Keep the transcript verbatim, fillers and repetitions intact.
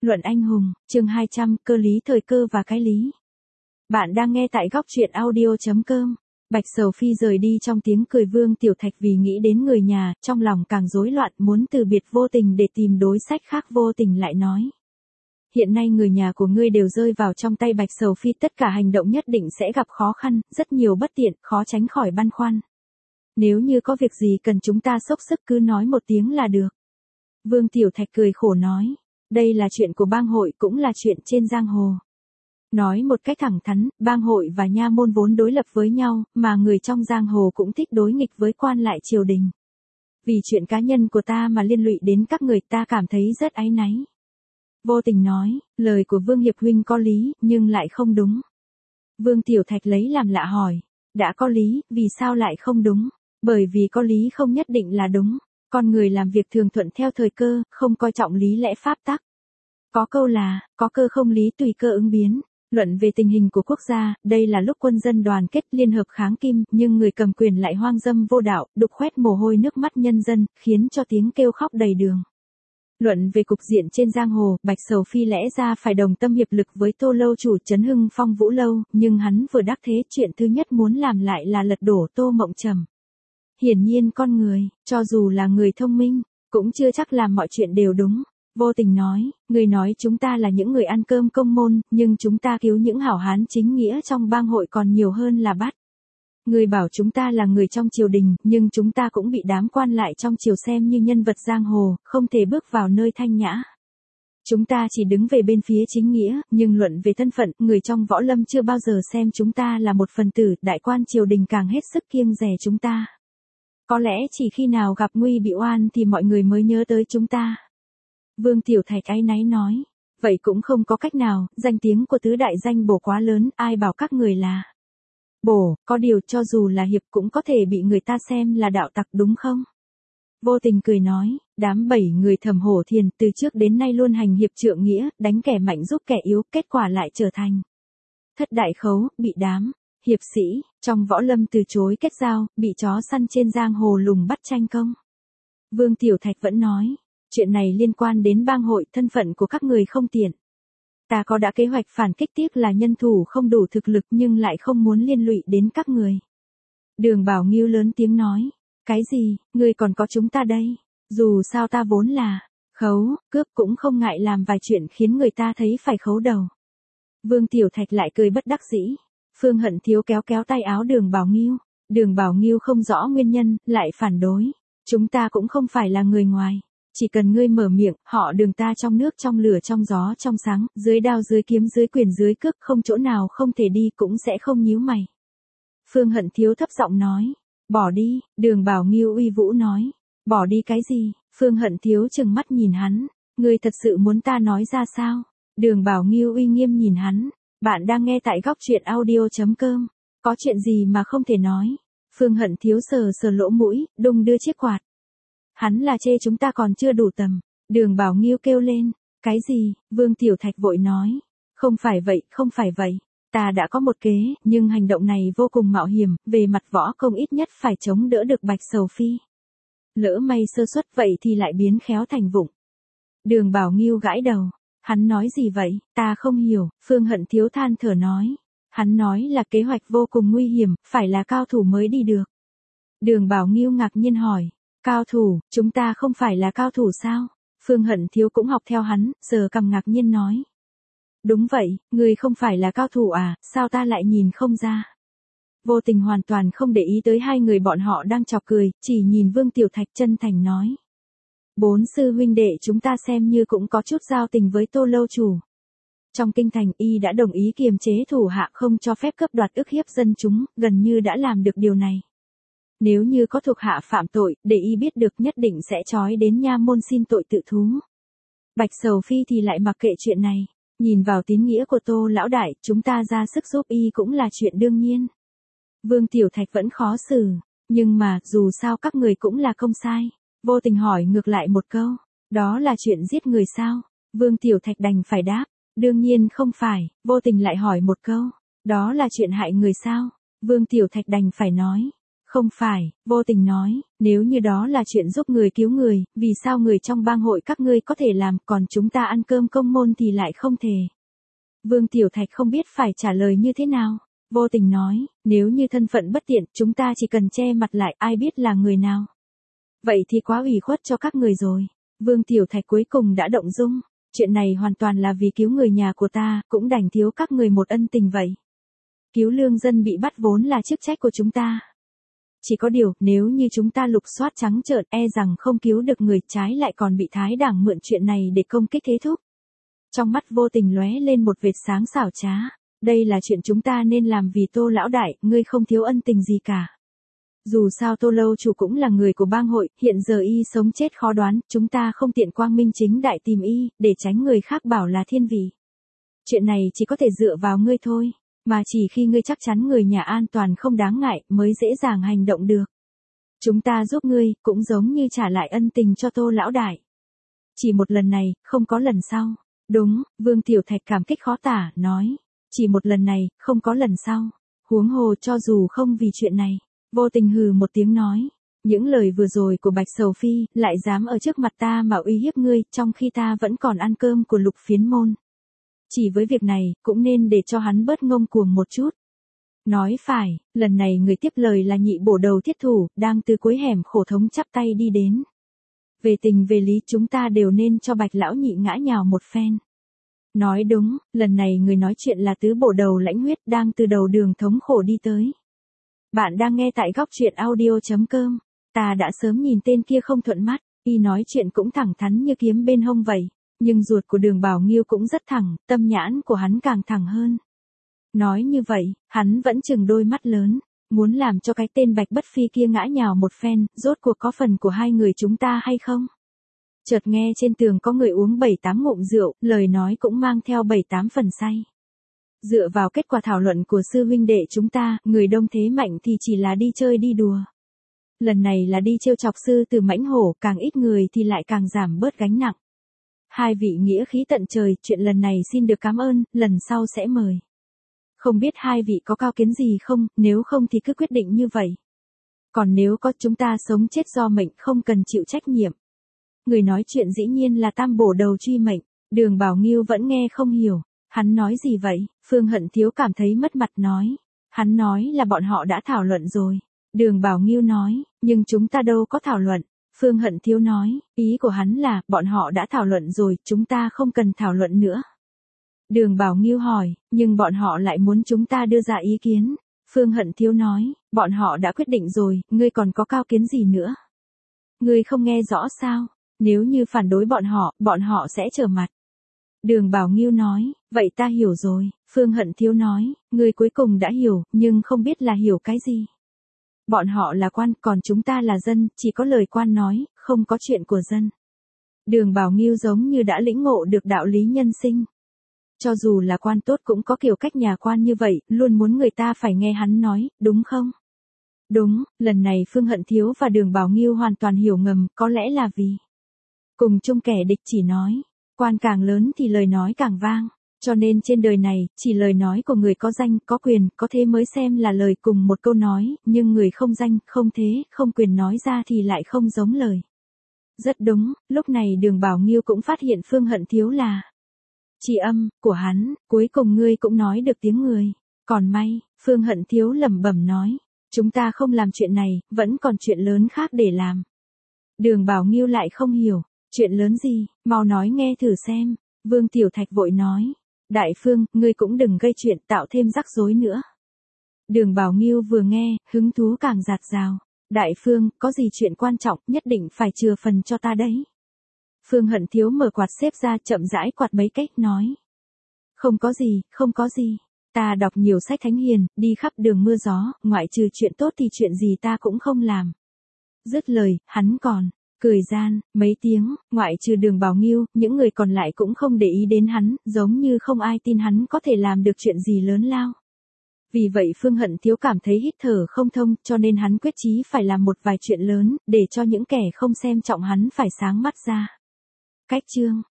Luận anh hùng, chương hai trăm, cơ lý thời cơ và cái lý. Bạn đang nghe tại góc truyện audio chấm com. Bạch Sầu Phi rời đi trong tiếng cười Vương Tiểu Thạch vì nghĩ đến người nhà, trong lòng càng rối loạn muốn từ biệt Vô Tình để tìm đối sách khác. Vô Tình lại nói. Hiện nay người nhà của ngươi đều rơi vào trong tay Bạch Sầu Phi, tất cả hành động nhất định sẽ gặp khó khăn, rất nhiều bất tiện, khó tránh khỏi băn khoăn. Nếu như có việc gì cần chúng ta xốc sức cứ nói một tiếng là được. Vương Tiểu Thạch cười khổ nói. Đây là chuyện của bang hội cũng là chuyện trên giang hồ. Nói một cách thẳng thắn, bang hội và nha môn vốn đối lập với nhau, mà người trong giang hồ cũng thích đối nghịch với quan lại triều đình. Vì chuyện cá nhân của ta mà liên lụy đến các người, ta cảm thấy rất áy náy. Vô Tình nói, lời của Vương Hiệp huynh có lý, nhưng lại không đúng. Vương Tiểu Thạch lấy làm lạ hỏi, đã có lý, vì sao lại không đúng? Bởi vì có lý không nhất định là đúng. Con người làm việc thường thuận theo thời cơ, không coi trọng lý lẽ pháp tắc. Có câu là, có cơ không lý tùy cơ ứng biến. Luận về tình hình của quốc gia, đây là lúc quân dân đoàn kết liên hợp kháng Kim, nhưng người cầm quyền lại hoang dâm vô đạo, đục khoét mồ hôi nước mắt nhân dân, khiến cho tiếng kêu khóc đầy đường. Luận về cục diện trên giang hồ, Bạch Sầu Phi lẽ ra phải đồng tâm hiệp lực với Tô Lâu chủ Trấn Hưng Phong Vũ Lâu, nhưng hắn vừa đắc thế, chuyện thứ nhất muốn làm lại là lật đổ Tô Mộng Trầm. Hiển nhiên con người, cho dù là người thông minh, cũng chưa chắc làm mọi chuyện đều đúng. Vô Tình nói, người nói chúng ta là những người ăn cơm công môn, nhưng chúng ta cứu những hảo hán chính nghĩa trong bang hội còn nhiều hơn là bắt. Người bảo chúng ta là người trong triều đình, nhưng chúng ta cũng bị đám quan lại trong triều xem như nhân vật giang hồ, không thể bước vào nơi thanh nhã. Chúng ta chỉ đứng về bên phía chính nghĩa, nhưng luận về thân phận, người trong võ lâm chưa bao giờ xem chúng ta là một phần tử, đại quan triều đình càng hết sức kiêng dè chúng ta. Có lẽ chỉ khi nào gặp nguy bị oan thì mọi người mới nhớ tới chúng ta. Vương Tiểu Thạch áy náy nói, vậy cũng không có cách nào, danh tiếng của tứ đại danh bổ quá lớn, ai bảo các người là bổ, có điều cho dù là hiệp cũng có thể bị người ta xem là đạo tặc đúng không? Vô Tình cười nói, đám bảy người Thẩm Hổ Thiền từ trước đến nay luôn hành hiệp trượng nghĩa, đánh kẻ mạnh giúp kẻ yếu, kết quả lại trở thành thất đại khấu, bị đám hiệp sĩ trong võ lâm từ chối kết giao, bị chó săn trên giang hồ lùng bắt tranh công. Vương Tiểu Thạch vẫn nói, chuyện này liên quan đến bang hội, thân phận của các người không tiện. Ta có đã kế hoạch phản kích, tiếc là nhân thủ không đủ thực lực, nhưng lại không muốn liên lụy đến các người. Đường Bảo Nghiêu lớn tiếng nói, cái gì, ngươi còn có chúng ta đây. Dù sao ta vốn là khấu, cướp cũng không ngại làm vài chuyện khiến người ta thấy phải khấu đầu. Vương Tiểu Thạch lại cười bất đắc dĩ. Phương Hận Thiếu kéo kéo tay áo Đường Bảo Nghiêu. Đường Bảo Nghiêu không rõ nguyên nhân, lại phản đối. Chúng ta cũng không phải là người ngoài. Chỉ cần ngươi mở miệng, họ Đường ta trong nước trong lửa trong gió trong sáng, dưới đao dưới kiếm dưới quyền dưới cước, không chỗ nào không thể đi, cũng sẽ không nhíu mày. Phương Hận Thiếu thấp giọng nói. Bỏ đi, Đường Bảo Nghiêu uy vũ nói. Bỏ đi cái gì? Phương Hận Thiếu trừng mắt nhìn hắn. Ngươi thật sự muốn ta nói ra sao? Đường Bảo Nghiêu uy nghiêm nhìn hắn. Bạn đang nghe tại góc truyện audio chấm com. Có chuyện gì mà không thể nói? Phương Hận Thiếu sờ sờ lỗ mũi, đung đưa chiếc quạt. Hắn là chê chúng ta còn chưa đủ tầm. Đường Bảo Nghiêu kêu lên. Cái gì? Vương Tiểu Thạch vội nói. Không phải vậy, không phải vậy. Ta đã có một kế, nhưng hành động này vô cùng mạo hiểm, về mặt võ công ít nhất phải chống đỡ được Bạch Sầu Phi. Lỡ may sơ suất vậy thì lại biến khéo thành vụng. Đường Bảo Nghiêu gãi đầu. Hắn nói gì vậy, ta không hiểu. Phương Hận Thiếu than thở nói. Hắn nói là kế hoạch vô cùng nguy hiểm, phải là cao thủ mới đi được. Đường Bảo Nghiêu ngạc nhiên hỏi. Cao thủ, chúng ta không phải là cao thủ sao? Phương Hận Thiếu cũng học theo hắn, giờ cằm ngạc nhiên nói. Đúng vậy, người không phải là cao thủ à, sao ta lại nhìn không ra? Vô Tình hoàn toàn không để ý tới hai người bọn họ đang chọc cười, chỉ nhìn Vương Tiểu Thạch chân thành nói. Bốn sư huynh đệ chúng ta xem như cũng có chút giao tình với Tô Lâu chủ. Trong kinh thành y đã đồng ý kiềm chế thủ hạ không cho phép cướp đoạt ức hiếp dân chúng, gần như đã làm được điều này. Nếu như có thuộc hạ phạm tội, để y biết được nhất định sẽ trói đến nha môn xin tội tự thú. Bạch Sầu Phi thì lại mặc kệ chuyện này. Nhìn vào tín nghĩa của Tô lão đại, chúng ta ra sức giúp y cũng là chuyện đương nhiên. Vương Tiểu Thạch vẫn khó xử, nhưng mà dù sao các người cũng là công sai. Vô Tình hỏi ngược lại một câu, đó là chuyện giết người sao? Vương Tiểu Thạch đành phải đáp, đương nhiên không phải. Vô Tình lại hỏi một câu, đó là chuyện hại người sao? Vương Tiểu Thạch đành phải nói, Không phải, Vô Tình nói, nếu như đó là chuyện giúp người cứu người, vì sao người trong bang hội các ngươi có thể làm, còn chúng ta ăn cơm công môn thì lại không thể. Vương Tiểu Thạch không biết phải trả lời như thế nào. Vô Tình nói, nếu như thân phận bất tiện, chúng ta chỉ cần che mặt lại, ai biết là người nào. Vậy thì quá ủy khuất cho các người rồi. Vương Tiểu Thạch cuối cùng đã động dung. Chuyện này hoàn toàn là vì cứu người nhà của ta, cũng đành thiếu các người một ân tình vậy. Cứu lương dân bị bắt vốn là chức trách của chúng ta. Chỉ có điều, nếu như chúng ta lục soát trắng trợn, e rằng không cứu được người, trái lại còn bị Thái Đảng mượn chuyện này để công kích thế thúc. Trong mắt Vô Tình lóe lên một vệt sáng xảo trá. Đây là chuyện chúng ta nên làm vì Tô lão đại, ngươi không thiếu ân tình gì cả. Dù sao Tô lâu chủ cũng là người của bang hội, hiện giờ y sống chết khó đoán, chúng ta không tiện quang minh chính đại tìm y, để tránh người khác bảo là thiên vị. Chuyện này chỉ có thể dựa vào ngươi thôi, mà chỉ khi ngươi chắc chắn người nhà an toàn không đáng ngại, mới dễ dàng hành động được. Chúng ta giúp ngươi, cũng giống như trả lại ân tình cho Tô lão đại. Chỉ một lần này, không có lần sau. Đúng, Vương Tiểu Thạch cảm kích khó tả, nói. Chỉ một lần này, không có lần sau. Huống hồ cho dù không vì chuyện này. Vô Tình hừ một tiếng nói. Những lời vừa rồi của Bạch Sầu Phi, lại dám ở trước mặt ta mà uy hiếp ngươi, trong khi ta vẫn còn ăn cơm của Lục Phiến môn. Chỉ với việc này, cũng nên để cho hắn bớt ngông cuồng một chút. Nói phải, lần này người tiếp lời là nhị bổ đầu thiết thủ, đang từ cuối hẻm khổ thống chắp tay đi đến. Về tình về lý chúng ta đều nên cho Bạch lão nhị ngã nhào một phen. Nói đúng, lần này người nói chuyện là tứ bổ đầu Lãnh Huyết, đang từ đầu đường thống khổ đi tới. Bạn đang nghe tại góc truyện audio chấm com. Ta đã sớm nhìn tên kia không thuận mắt, y nói chuyện cũng thẳng thắn như kiếm bên hông vậy. Nhưng ruột của Đường Bảo Nghiêu cũng rất thẳng, tâm nhãn của hắn càng thẳng hơn. Nói như vậy, hắn vẫn chừng đôi mắt lớn, muốn làm cho cái tên Bạch Bất Phi kia ngã nhào một phen, rốt cuộc có phần của hai người chúng ta hay không? Chợt nghe trên tường có người uống bảy tám ngụm rượu, lời nói cũng mang theo bảy tám phần say. Dựa vào kết quả thảo luận của sư huynh đệ chúng ta, người đông thế mạnh thì chỉ là đi chơi đi đùa. Lần này là đi trêu chọc sư từ Mãnh Hổ, càng ít người thì lại càng giảm bớt gánh nặng. Hai vị nghĩa khí tận trời, chuyện lần này xin được cảm ơn, lần sau sẽ mời. Không biết hai vị có cao kiến gì không, nếu không thì cứ quyết định như vậy. Còn nếu có, chúng ta sống chết do mệnh, không cần chịu trách nhiệm. Người nói chuyện dĩ nhiên là Tam bổ đầu Truy Mệnh. Đường Bảo Nghiêu vẫn nghe không hiểu. Hắn nói gì vậy? Phương Hận Thiếu cảm thấy mất mặt nói. Hắn nói là bọn họ đã thảo luận rồi. Đường Bảo Nghiêu nói, nhưng chúng ta đâu có thảo luận. Phương Hận Thiếu nói, ý của hắn là, bọn họ đã thảo luận rồi, chúng ta không cần thảo luận nữa. Đường Bảo Nghiêu hỏi, nhưng bọn họ lại muốn chúng ta đưa ra ý kiến. Phương Hận Thiếu nói, bọn họ đã quyết định rồi, ngươi còn có cao kiến gì nữa? Ngươi không nghe rõ sao? Nếu như phản đối bọn họ, bọn họ sẽ trở mặt. Đường Bảo Nghiêu nói, vậy ta hiểu rồi. Phương Hận Thiếu nói, ngươi cuối cùng đã hiểu, nhưng không biết là hiểu cái gì. Bọn họ là quan, còn chúng ta là dân, chỉ có lời quan nói, không có chuyện của dân. Đường Bảo Nghiêu giống như đã lĩnh ngộ được đạo lý nhân sinh. Cho dù là quan tốt cũng có kiểu cách nhà quan như vậy, luôn muốn người ta phải nghe hắn nói, đúng không? Đúng, lần này Phương Hận Thiếu và Đường Bảo Nghiêu hoàn toàn hiểu ngầm, có lẽ là vì cùng chung kẻ địch chỉ nói, quan càng lớn thì lời nói càng vang, cho nên trên đời này, chỉ lời nói của người có danh, có quyền, có thế mới xem là lời cùng một câu nói, nhưng người không danh, không thế, không quyền nói ra thì lại không giống lời. Rất đúng, lúc này Đường Bảo Nghiêu cũng phát hiện Phương Hận Thiếu là tri âm của hắn, cuối cùng ngươi cũng nói được tiếng người. Còn may, Phương Hận Thiếu lẩm bẩm nói, chúng ta không làm chuyện này, vẫn còn chuyện lớn khác để làm. Đường Bảo Nghiêu lại không hiểu, chuyện lớn gì, mau nói nghe thử xem. Vương Tiểu Thạch vội nói, Đại Phương, ngươi cũng đừng gây chuyện tạo thêm rắc rối nữa. Đường Bảo Nghiêu vừa nghe, hứng thú càng dạt dào. Đại Phương, có gì chuyện quan trọng, nhất định phải chừa phần cho ta đấy. Phương Hận Thiếu mở quạt xếp ra, chậm rãi quạt mấy cách, nói. Không có gì, không có gì. Ta đọc nhiều sách thánh hiền, đi khắp đường mưa gió, ngoại trừ chuyện tốt thì chuyện gì ta cũng không làm. Dứt lời, hắn còn cười gian, mấy tiếng, ngoại trừ Đường Bảo Nghiêu, những người còn lại cũng không để ý đến hắn, giống như không ai tin hắn có thể làm được chuyện gì lớn lao. Vì vậy Phương Hận Thiếu cảm thấy hít thở không thông, cho nên hắn quyết chí phải làm một vài chuyện lớn, để cho những kẻ không xem trọng hắn phải sáng mắt ra. Cách chương